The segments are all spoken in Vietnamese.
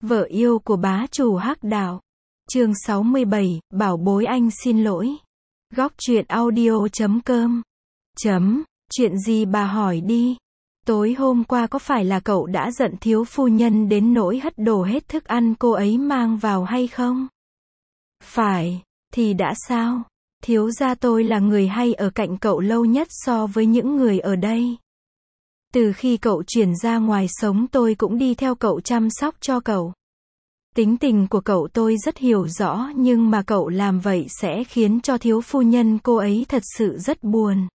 Vợ yêu của bá chủ Hắc Đạo. Chương 67, bảo bối anh xin lỗi. Góc truyện audio.com. Chuyện gì bà hỏi đi. Tối hôm qua có phải là cậu đã giận thiếu phu nhân đến nỗi hất đổ hết thức ăn cô ấy mang vào hay không? Phải, thì đã sao? Thiếu gia tôi là người hay ở cạnh cậu lâu nhất so với những người ở đây. Từ khi cậu chuyển ra ngoài sống tôi cũng đi theo cậu chăm sóc cho cậu. Tính tình của cậu tôi rất hiểu rõ, nhưng mà cậu làm vậy sẽ khiến cho thiếu phu nhân cô ấy thật sự rất buồn.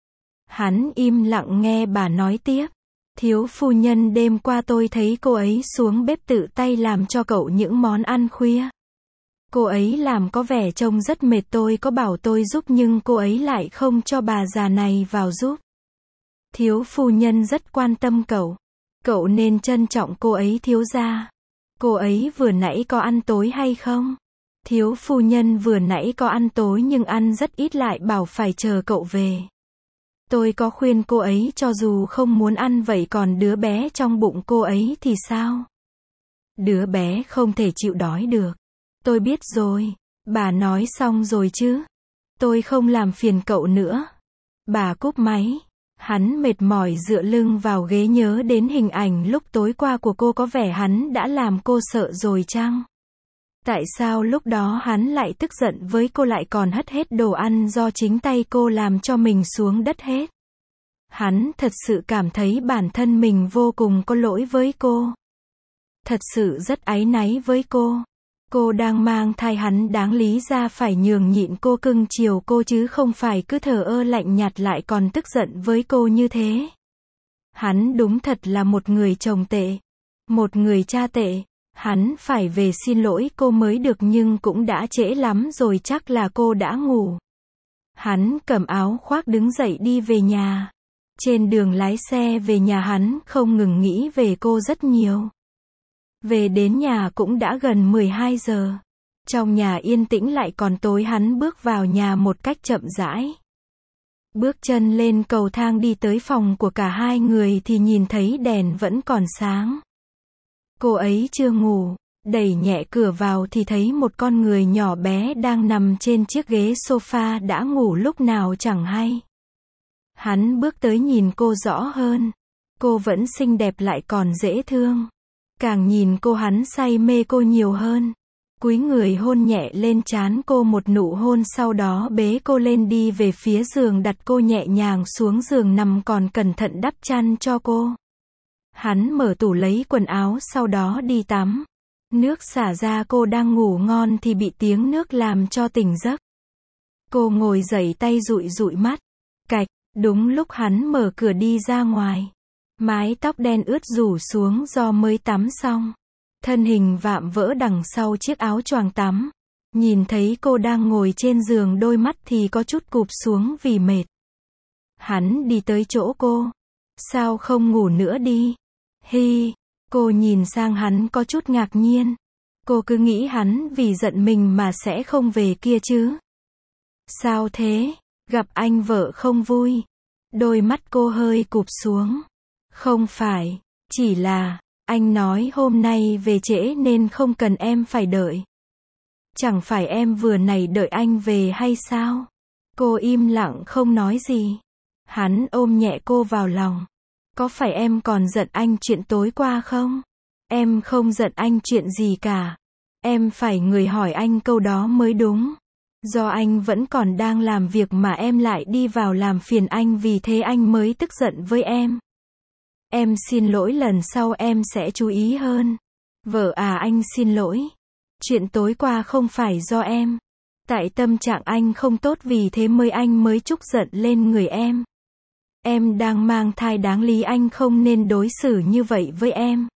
Hắn im lặng nghe bà nói tiếp. Thiếu phu nhân đêm qua tôi thấy cô ấy xuống bếp tự tay làm cho cậu những món ăn khuya. Cô ấy làm có vẻ trông rất mệt, tôi có bảo tôi giúp nhưng cô ấy lại không cho bà già này vào giúp. Thiếu phu nhân rất quan tâm cậu. Cậu nên trân trọng cô ấy thiếu gia. Cô ấy vừa nãy có ăn tối hay không? Thiếu phu nhân vừa nãy có ăn tối nhưng ăn rất ít, lại bảo phải chờ cậu về. Tôi có khuyên cô ấy cho dù không muốn ăn, vậy còn đứa bé trong bụng cô ấy thì sao? Đứa bé không thể chịu đói được. Tôi biết rồi. Bà nói xong rồi chứ? Tôi không làm phiền cậu nữa. Bà cúp máy. Hắn mệt mỏi dựa lưng vào ghế, nhớ đến hình ảnh lúc tối qua của cô, có vẻ hắn đã làm cô sợ rồi chăng? Tại sao lúc đó hắn lại tức giận với cô, lại còn hất hết đồ ăn do chính tay cô làm cho mình xuống đất hết? Hắn thật sự cảm thấy bản thân mình vô cùng có lỗi với cô. Thật sự rất áy náy với cô. Cô đang mang thai, hắn đáng lý ra phải nhường nhịn cô, cưng chiều cô chứ không phải cứ thờ ơ lạnh nhạt lại còn tức giận với cô như thế. Hắn đúng thật là một người chồng tệ, một người cha tệ. Hắn phải về xin lỗi cô mới được, nhưng cũng đã trễ lắm rồi, chắc là cô đã ngủ. Hắn cầm áo khoác đứng dậy đi về nhà. Trên đường lái xe về nhà hắn không ngừng nghĩ về cô rất nhiều. Về đến nhà cũng đã gần 12 giờ. Trong nhà yên tĩnh lại còn tối, hắn bước vào nhà một cách chậm rãi. Bước chân lên cầu thang đi tới phòng của cả hai người thì nhìn thấy đèn vẫn còn sáng. Cô ấy chưa ngủ, đẩy nhẹ cửa vào thì thấy một con người nhỏ bé đang nằm trên chiếc ghế sofa, đã ngủ lúc nào chẳng hay. Hắn bước tới nhìn cô rõ hơn. Cô vẫn xinh đẹp lại còn dễ thương. Càng nhìn cô hắn say mê cô nhiều hơn. Cúi người hôn nhẹ lên trán cô một nụ hôn, sau đó bế cô lên đi về phía giường, đặt cô nhẹ nhàng xuống giường nằm, còn cẩn thận đắp chăn cho cô. Hắn mở tủ lấy quần áo, sau đó đi tắm. Nước xả ra, cô đang ngủ ngon thì bị tiếng nước làm cho tỉnh giấc. Cô ngồi dậy, tay dụi dụi mắt. Cạch, đúng lúc hắn mở cửa đi ra ngoài. Mái tóc đen ướt rủ xuống do mới tắm xong. Thân hình vạm vỡ đằng sau chiếc áo choàng tắm. Nhìn thấy cô đang ngồi trên giường, đôi mắt thì có chút cụp xuống vì mệt. Hắn đi tới chỗ cô. Sao không ngủ nữa đi? Hi, cô nhìn sang hắn có chút ngạc nhiên. Cô cứ nghĩ hắn vì giận mình mà sẽ không về kia chứ. Sao thế? Gặp anh vợ không vui? Đôi mắt cô hơi cụp xuống. Không phải, chỉ là, anh nói hôm nay về trễ nên không cần em phải đợi. Chẳng phải em vừa nãy đợi anh về hay sao? Cô im lặng không nói gì. Hắn ôm nhẹ cô vào lòng. Có phải em còn giận anh chuyện tối qua không? Em không giận anh chuyện gì cả. Em phải người hỏi anh câu đó mới đúng. Do anh vẫn còn đang làm việc mà em lại đi vào làm phiền anh, vì thế anh mới tức giận với em. Em xin lỗi, lần sau em sẽ chú ý hơn. Vợ à, anh xin lỗi. Chuyện tối qua không phải do em. Tại tâm trạng anh không tốt, vì thế anh mới trút giận lên người em. Em đang mang thai, đáng lý anh không nên đối xử như vậy với em.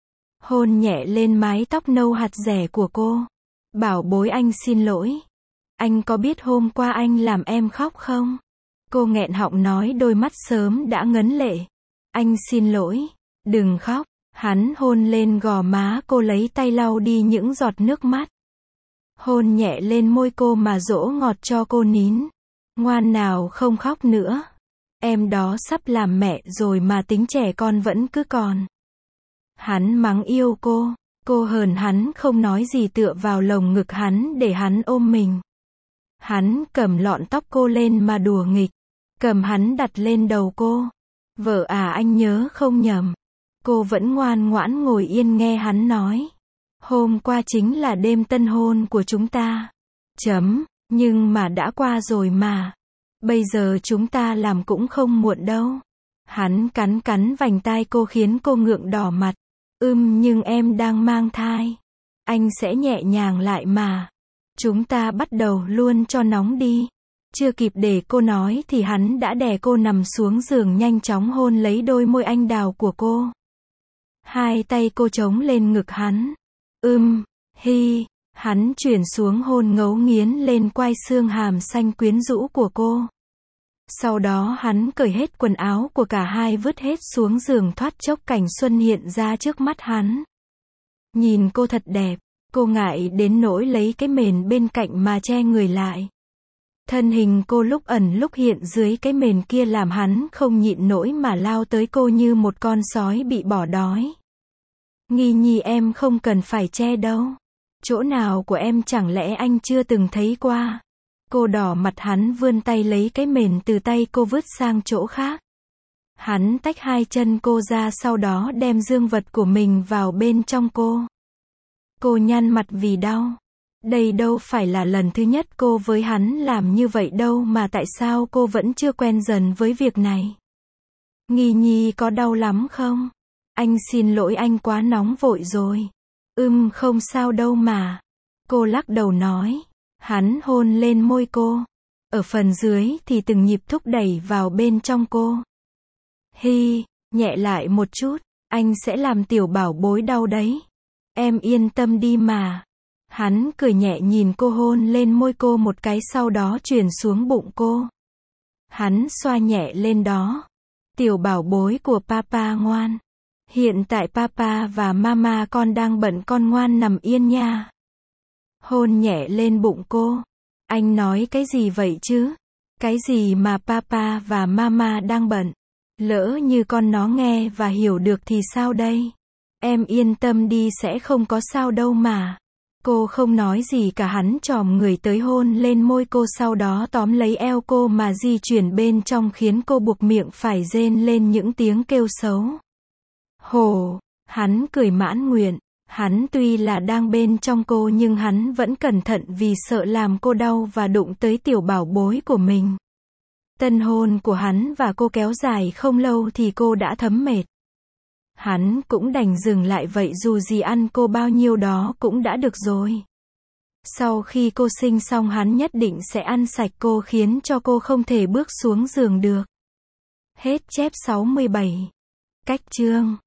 Hôn nhẹ lên mái tóc nâu hạt rẻ của cô. Bảo bối anh xin lỗi. Anh có biết hôm qua anh làm em khóc không? Cô nghẹn họng nói, đôi mắt sớm đã ngấn lệ. Anh xin lỗi. Đừng khóc. Hắn hôn lên gò má cô, lấy tay lau đi những giọt nước mắt. Hôn nhẹ lên môi cô mà dỗ ngọt cho cô nín. Ngoan nào, không khóc nữa. Em đó sắp làm mẹ rồi mà tính trẻ con vẫn cứ còn. Hắn mắng yêu cô. Cô hờn hắn không nói gì tựa vào lồng ngực hắn để hắn ôm mình. Hắn cầm lọn tóc cô lên mà đùa nghịch. Cầm hắn đặt lên đầu cô. Vợ à, anh nhớ không nhầm. Cô vẫn ngoan ngoãn ngồi yên nghe hắn nói. Hôm qua chính là đêm tân hôn của chúng ta. Nhưng mà đã qua rồi mà. Bây giờ chúng ta làm cũng không muộn đâu. Hắn cắn vành tai cô khiến cô ngượng đỏ mặt. Nhưng em đang mang thai. Anh sẽ nhẹ nhàng lại mà. Chúng ta bắt đầu luôn cho nóng đi. Chưa kịp để cô nói thì hắn đã đè cô nằm xuống giường, nhanh chóng hôn lấy đôi môi anh đào của cô. Hai tay cô chống lên ngực hắn. Hắn chuyển xuống hôn ngấu nghiến lên quai xương hàm xanh quyến rũ của cô. Sau đó hắn cởi hết quần áo của cả hai, vứt hết xuống giường, thoát chốc cảnh xuân hiện ra trước mắt hắn. Nhìn cô thật đẹp, cô ngại đến nỗi lấy cái mền bên cạnh mà che người lại. Thân hình cô lúc ẩn lúc hiện dưới cái mền kia làm hắn không nhịn nổi mà lao tới cô như một con sói bị bỏ đói. Nghi nhi, em không cần phải che đâu. Chỗ nào của em chẳng lẽ anh chưa từng thấy qua? Cô đỏ mặt, hắn vươn tay lấy cái mền từ tay cô vứt sang chỗ khác. Hắn tách hai chân cô ra, sau đó đem dương vật của mình vào bên trong cô. Cô nhăn mặt vì đau. Đây đâu phải là lần thứ nhất cô với hắn làm như vậy đâu, mà tại sao cô vẫn chưa quen dần với việc này? Nghi nhi có đau lắm không? Anh xin lỗi, anh quá nóng vội rồi. Không sao đâu mà. Cô lắc đầu nói. Hắn hôn lên môi cô. Ở phần dưới thì từng nhịp thúc đẩy vào bên trong cô. Nhẹ lại một chút. Anh sẽ làm tiểu bảo bối đau đấy. Em yên tâm đi mà. Hắn cười nhẹ nhìn cô, hôn lên môi cô một cái, sau đó chuyển xuống bụng cô. Hắn xoa nhẹ lên đó. Tiểu bảo bối của papa ngoan. Hiện tại papa và mama con đang bận, con ngoan nằm yên nha. Hôn nhẹ lên bụng cô. Anh nói cái gì vậy chứ? Cái gì mà papa và mama đang bận? Lỡ như con nó nghe và hiểu được thì sao đây? Em yên tâm đi, sẽ không có sao đâu mà. Cô không nói gì cả, hắn chòm người tới hôn lên môi cô, sau đó tóm lấy eo cô mà di chuyển bên trong, khiến cô buộc miệng phải rên lên những tiếng kêu xấu. Hổ, hắn cười mãn nguyện. Hắn tuy là đang bên trong cô nhưng hắn vẫn cẩn thận vì sợ làm cô đau và đụng tới tiểu bảo bối của mình. Tân hôn của hắn và cô kéo dài không lâu thì cô đã thấm mệt. Hắn cũng đành dừng lại vậy, dù gì ăn cô bao nhiêu đó cũng đã được rồi. Sau khi cô sinh xong hắn nhất định sẽ ăn sạch cô, khiến cho cô không thể bước xuống giường được. Hết chép 67. Cách chương